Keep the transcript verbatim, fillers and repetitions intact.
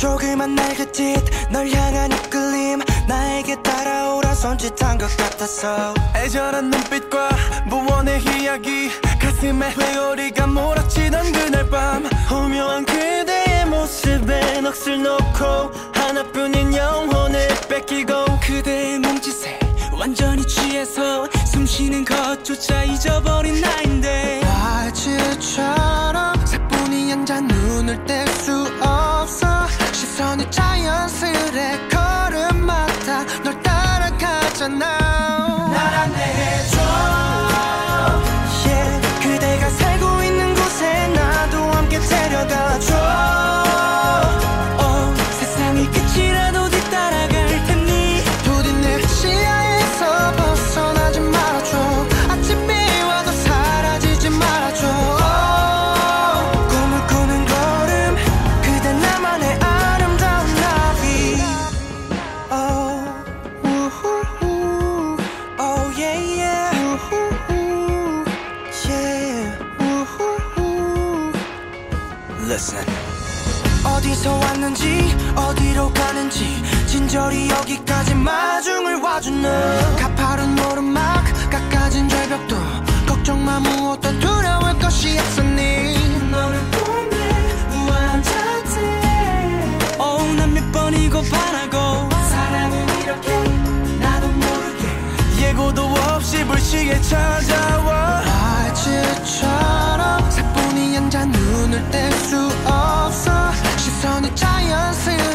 조그만 날갯짓 널 향한 이끌림 나에게 따라오라 손짓한 것 같았어. 애절한 눈빛과 무언의 이야기 가슴에 회오리가 몰아치던 그날 밤 오묘한 그대의 모습에 넋을 놓고 하나뿐인 영혼을 뺏기고 그대의 몸짓에 완전히 취해서 숨쉬는 것조차 잊어버린 나인데 화질처럼 사뿐히 앉아 눈을 뗄 수 없어. 시선이 자연스레 걸음마다 널 따라가잖아. 날 안내해줘 yeah. 그대가 살고 있는 곳에 나도 함께 데려가줘 oh. 세상의 끝이라도 뒤따라갈 테니 부디 내 시야에서 벗어나지 말아줘. 아침이 와도 사라지지 말아줘. oh. 꿈을 꾸는 걸음 그대 나만의 아름다운 나비 oh. 우후후. Oh yeah yeah 우후후. yeah 우후후. Listen. 어디서 왔는지 어디로 가는지 진저리 여기까지 마중을 와준 너. 가파른 오르막 깎아진 절벽도 걱정 마 무엇도 두려울 것이 없으니 너는 꿈에 우아한 자태 oh, 난 몇 번이고 바라고 사랑은 이렇게 나도 모르게 예고도 없이 불시에 찾아와. 화질처럼 사뿐히 앉아 눈을 뗄 수 없어. 시선이 자연스레